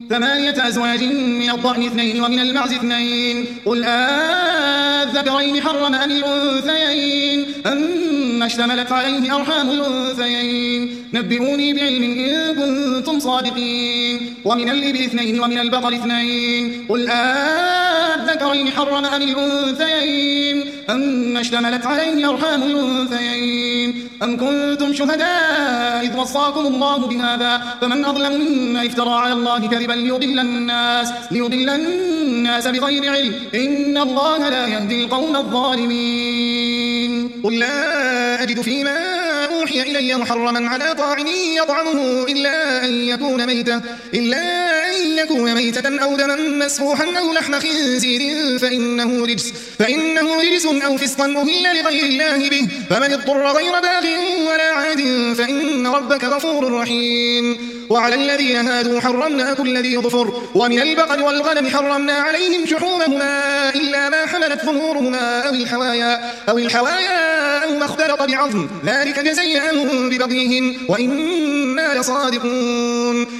ثمانية أزواج من الضأن اثنين ومن المعز اثنين قل الذكرين حرم أم الأنثيين أما اشتملت عليه أرحام الأنثيين نبئوني بعلم إن كنتم صادقين ومن الإبل اثنين ومن البقر اثنين قل الذكرين حرم أم الأنثيين أما اشتملت عليه أرحام الأنثيين أم كنتم شهداء إذ وصاكم الله بهذا فمن أظلم ممن افترى على الله كذبا ليضل الناس بغير علم إن الله لا يهدي القوم الظالمين قل لا أجد فيما أوحي إلي محرما على طاعم يطعمه إلا أن يكون ميتة أو دما مسفوحا أو لحم خنزير فإنه رجس أو فسقا أهل لغير الله به فمن اضطر غير باغ ولا عاد فإن ربك غفور رحيم وعلى الذين هادوا حرمنا كل ذي ظفر ومن البقر والغنم حرمنا عليهم شحومهما إلا ما حملت ظهورهما أو الحوايا أو ما اختلط بعظم ذلك جزيناهم ببغيهم وإنا لصادقون